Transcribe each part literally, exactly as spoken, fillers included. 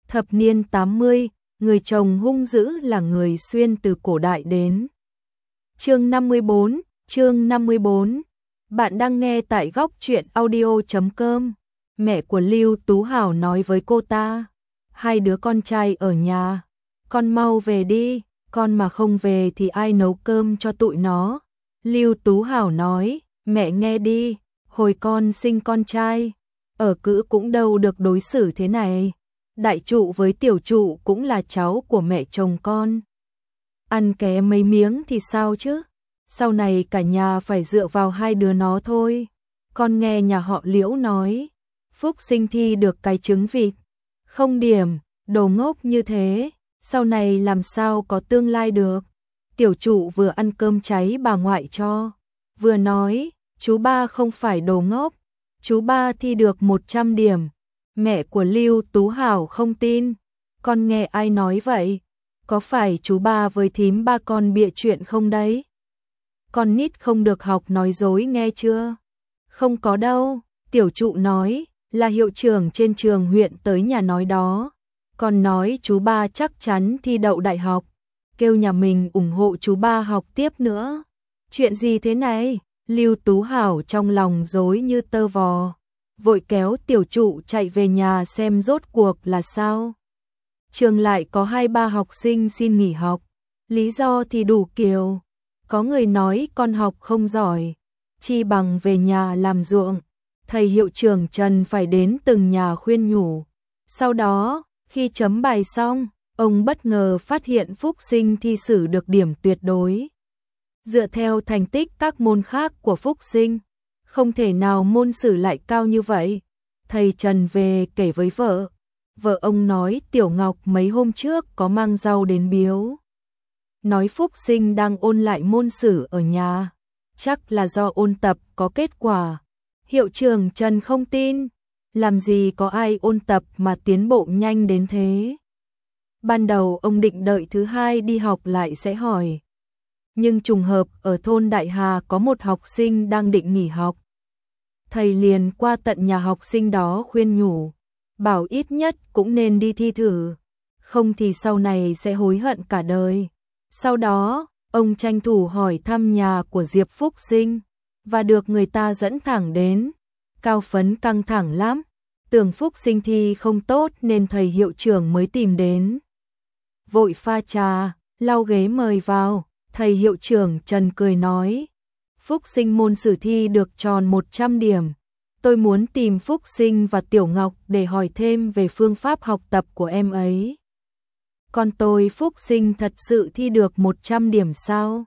Thập niên tám mươi, người chồng hung dữ là người xuyên từ cổ đại đến. Chương năm mươi bốn, chương năm mươi bốn. Bạn đang nghe tại góc truyện audio chấm com. Mẹ của Lưu Tú Hảo nói với cô ta, hai đứa con trai ở nhà, con mau về đi, con mà không về thì ai nấu cơm cho tụi nó. Lưu Tú Hảo nói, mẹ nghe đi, hồi con sinh con trai, ở cữ cũng đâu được đối xử thế này. Đại trụ với tiểu trụ cũng là cháu của mẹ chồng con. Ăn ké mấy miếng thì sao chứ? Sau này cả nhà phải dựa vào hai đứa nó thôi. Con nghe nhà họ Liễu nói, Phúc sinh thi được cái trứng vịt. Không điểm, đồ ngốc như thế, sau này làm sao có tương lai được. Tiểu trụ vừa ăn cơm cháy bà ngoại cho, vừa nói, chú ba không phải đồ ngốc, chú ba thi được một trăm điểm. Mẹ của Lưu Tú Hảo không tin, con nghe ai nói vậy? Có phải chú ba với thím ba con bịa chuyện không đấy? Con nít không được học nói dối nghe chưa? Không có đâu, tiểu trụ nói, là hiệu trưởng trên trường huyện tới nhà nói đó. Con nói chú ba chắc chắn thi đậu đại học, kêu nhà mình ủng hộ chú ba học tiếp nữa. Chuyện gì thế này? Lưu Tú Hảo trong lòng rối như tơ vò, vội kéo tiểu trụ chạy về nhà xem rốt cuộc là sao. Trường lại có hai ba học sinh xin nghỉ học, lý do thì đủ kiểu. Có người nói con học không giỏi, chi bằng về nhà làm ruộng. Thầy hiệu trưởng Trần phải đến từng nhà khuyên nhủ. Sau đó, khi chấm bài xong, ông bất ngờ phát hiện Phúc Sinh thi sử được điểm tuyệt đối. Dựa theo thành tích các môn khác của Phúc Sinh, không thể nào môn sử lại cao như vậy. Thầy Trần về kể với vợ. Vợ ông nói Tiểu Ngọc mấy hôm trước có mang rau đến biếu. Nói Phúc Sinh đang ôn lại môn sử ở nhà. Chắc là do ôn tập có kết quả. Hiệu trưởng Trần không tin. Làm gì có ai ôn tập mà tiến bộ nhanh đến thế. Ban đầu ông định đợi thứ hai đi học lại sẽ hỏi. Nhưng trùng hợp ở thôn Đại Hà có một học sinh đang định nghỉ học. Thầy liền qua tận nhà học sinh đó khuyên nhủ, bảo ít nhất cũng nên đi thi thử, không thì sau này sẽ hối hận cả đời. Sau đó, ông tranh thủ hỏi thăm nhà của Diệp Phúc Sinh, và được người ta dẫn thẳng đến. Cao Phấn căng thẳng lắm, tưởng Phúc Sinh thi không tốt nên thầy hiệu trưởng mới tìm đến. Vội pha trà, lau ghế mời vào. Thầy hiệu trưởng Trần cười nói, Phúc Sinh môn sử thi được tròn một trăm điểm. Tôi muốn tìm Phúc Sinh và Tiểu Ngọc để hỏi thêm về phương pháp học tập của em ấy. Con tôi Phúc Sinh thật sự thi được một trăm điểm sao?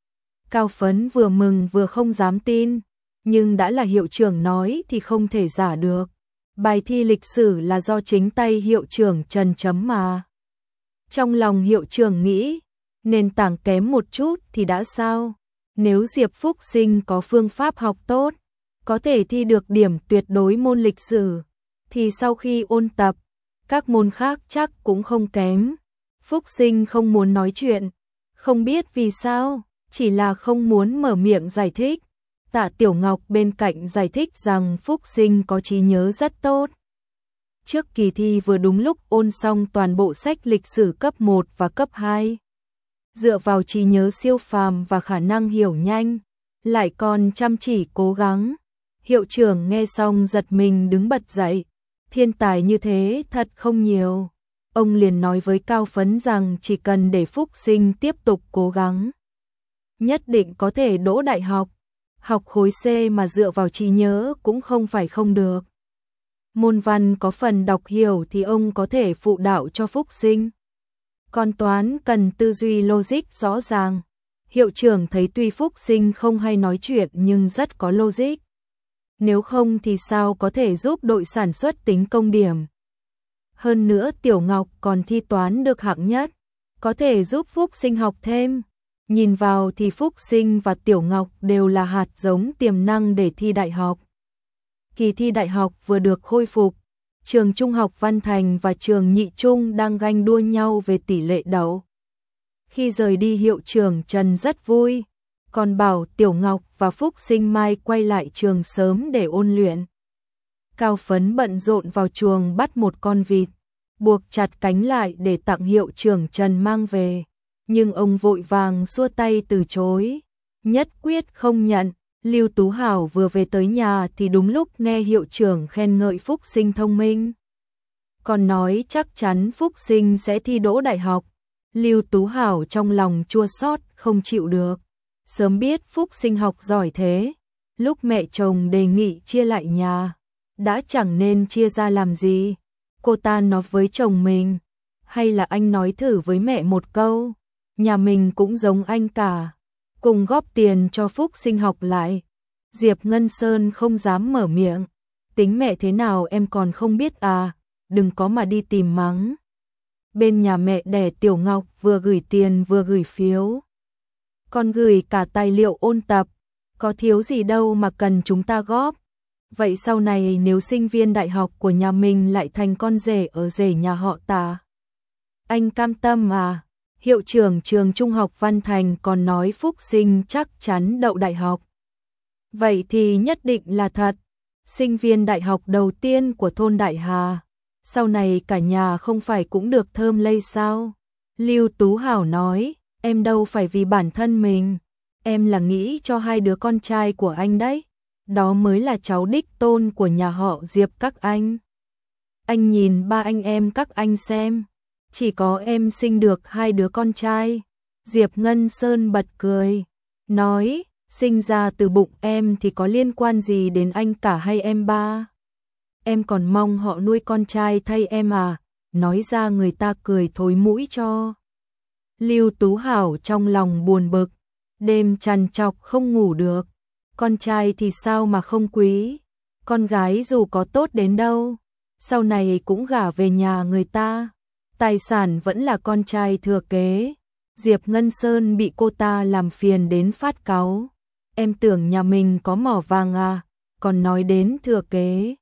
Cao Phấn vừa mừng vừa không dám tin, nhưng đã là hiệu trưởng nói thì không thể giả được. Bài thi lịch sử là do chính tay hiệu trưởng Trần chấm mà. Trong lòng hiệu trưởng nghĩ, nền tảng kém một chút thì đã sao? Nếu Diệp Phúc Sinh có phương pháp học tốt, có thể thi được điểm tuyệt đối môn lịch sử, thì sau khi ôn tập, các môn khác chắc cũng không kém. Phúc Sinh không muốn nói chuyện, không biết vì sao, chỉ là không muốn mở miệng giải thích. Tạ Tiểu Ngọc bên cạnh giải thích rằng Phúc Sinh có trí nhớ rất tốt. Trước kỳ thi vừa đúng lúc ôn xong toàn bộ sách lịch sử cấp một và cấp hai. Dựa vào trí nhớ siêu phàm và khả năng hiểu nhanh, lại còn chăm chỉ cố gắng. Hiệu trưởng nghe xong giật mình đứng bật dậy, thiên tài như thế thật không nhiều. Ông liền nói với Cao Phấn rằng chỉ cần để Phúc Sinh tiếp tục cố gắng, nhất định có thể đỗ đại học. Học khối C mà dựa vào trí nhớ cũng không phải không được. Môn văn có phần đọc hiểu thì ông có thể phụ đạo cho Phúc Sinh. Còn toán cần tư duy logic rõ ràng. Hiệu trưởng thấy tuy Phúc Sinh không hay nói chuyện nhưng rất có logic. Nếu không thì sao có thể giúp đội sản xuất tính công điểm. Hơn nữa Tiểu Ngọc còn thi toán được hạng nhất, có thể giúp Phúc Sinh học thêm. Nhìn vào thì Phúc Sinh và Tiểu Ngọc đều là hạt giống tiềm năng để thi đại học. Kỳ thi đại học vừa được khôi phục, trường Trung học Văn Thành và trường Nhị Trung đang ganh đua nhau về tỷ lệ đậu. Khi rời đi hiệu trưởng Trần rất vui, còn bảo Tiểu Ngọc và Phúc Sinh mai quay lại trường sớm để ôn luyện. Cao Phấn bận rộn vào chuồng bắt một con vịt, buộc chặt cánh lại để tặng hiệu trưởng Trần mang về, nhưng ông vội vàng xua tay từ chối, nhất quyết không nhận. Lưu Tú Hảo vừa về tới nhà thì đúng lúc nghe hiệu trưởng khen ngợi Phúc Sinh thông minh, còn nói chắc chắn Phúc Sinh sẽ thi đỗ đại học. Lưu Tú Hảo trong lòng chua xót không chịu được, sớm biết Phúc Sinh học giỏi thế, lúc mẹ chồng đề nghị chia lại nhà, đã chẳng nên chia ra làm gì. Cô ta nói với chồng mình, hay là anh nói thử với mẹ một câu, nhà mình cũng giống anh cả, cùng góp tiền cho Phúc Sinh học lại. Diệp Ngân Sơn không dám mở miệng, tính mẹ thế nào em còn không biết à, đừng có mà đi tìm mắng. Bên nhà mẹ đẻ Tiểu Ngọc vừa gửi tiền vừa gửi phiếu, còn gửi cả tài liệu ôn tập, có thiếu gì đâu mà cần chúng ta góp. Vậy sau này nếu sinh viên đại học của nhà mình lại thành con rể ở rể nhà họ Tả, anh cam tâm à? Hiệu trưởng trường Trung học Văn Thành còn nói Phúc Sinh chắc chắn đậu đại học. Vậy thì nhất định là thật. Sinh viên đại học đầu tiên của thôn Đại Hà, sau này cả nhà không phải cũng được thơm lây sao? Lưu Tú Hảo nói, em đâu phải vì bản thân mình, em là nghĩ cho hai đứa con trai của anh đấy. Đó mới là cháu đích tôn của nhà họ Diệp các anh. Anh nhìn ba anh em các anh xem, chỉ có em sinh được hai đứa con trai. Diệp Ngân Sơn bật cười, nói, sinh ra từ bụng em thì có liên quan gì đến anh cả hay em ba? Em còn mong họ nuôi con trai thay em à? Nói ra người ta cười thối mũi cho. Lưu Tú Hảo trong lòng buồn bực, đêm trằn trọc không ngủ được. Con trai thì sao mà không quý, con gái dù có tốt đến đâu, sau này cũng gả về nhà người ta, tài sản vẫn là con trai thừa kế. Diệp Ngân Sơn bị cô ta làm phiền đến phát cáu. Em tưởng nhà mình có mỏ vàng à, còn nói đến thừa kế.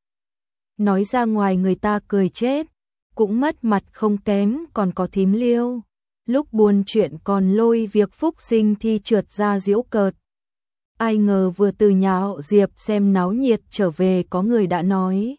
Nói ra ngoài người ta cười chết, cũng mất mặt không kém. Còn có thím Liêu, lúc buôn chuyện còn lôi việc Phúc Sinh thi trượt ra giễu cợt. Ai ngờ vừa từ nhà họ Diệp xem náo nhiệt trở về có người đã nói,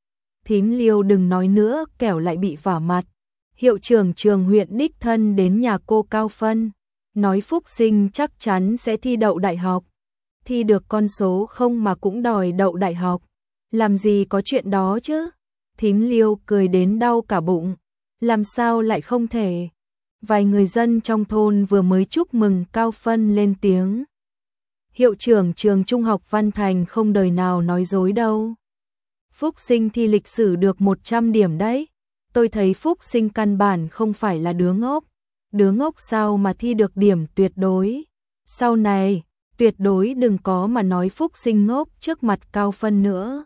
thím Liêu đừng nói nữa kẻo lại bị vả mặt. Hiệu trưởng trường huyện đích thân đến nhà cô Cao Phân, nói Phúc Sinh chắc chắn sẽ thi đậu đại học. Thi được con số không mà cũng đòi đậu đại học, làm gì có chuyện đó chứ. Thím Liêu cười đến đau cả bụng, làm sao lại không thể. Vài người dân trong thôn vừa mới chúc mừng Cao Phân lên tiếng, hiệu trưởng trường Trung học Văn Thành không đời nào nói dối đâu. Phúc Sinh thi lịch sử được một trăm điểm đấy. Tôi thấy Phúc Sinh căn bản không phải là đứa ngốc. Đứa ngốc sao mà thi được điểm tuyệt đối. Sau này, tuyệt đối đừng có mà nói Phúc Sinh ngốc trước mặt Cao Phân nữa.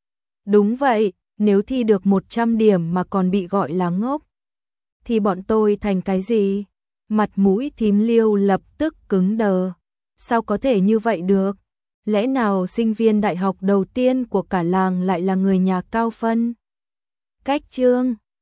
Đúng vậy, nếu thi được một trăm điểm mà còn bị gọi là ngốc, thì bọn tôi thành cái gì? Mặt mũi thím Liêu lập tức cứng đờ. Sao có thể như vậy được? Lẽ nào sinh viên đại học đầu tiên của cả làng lại là người nhà Cao Phân? Cách chương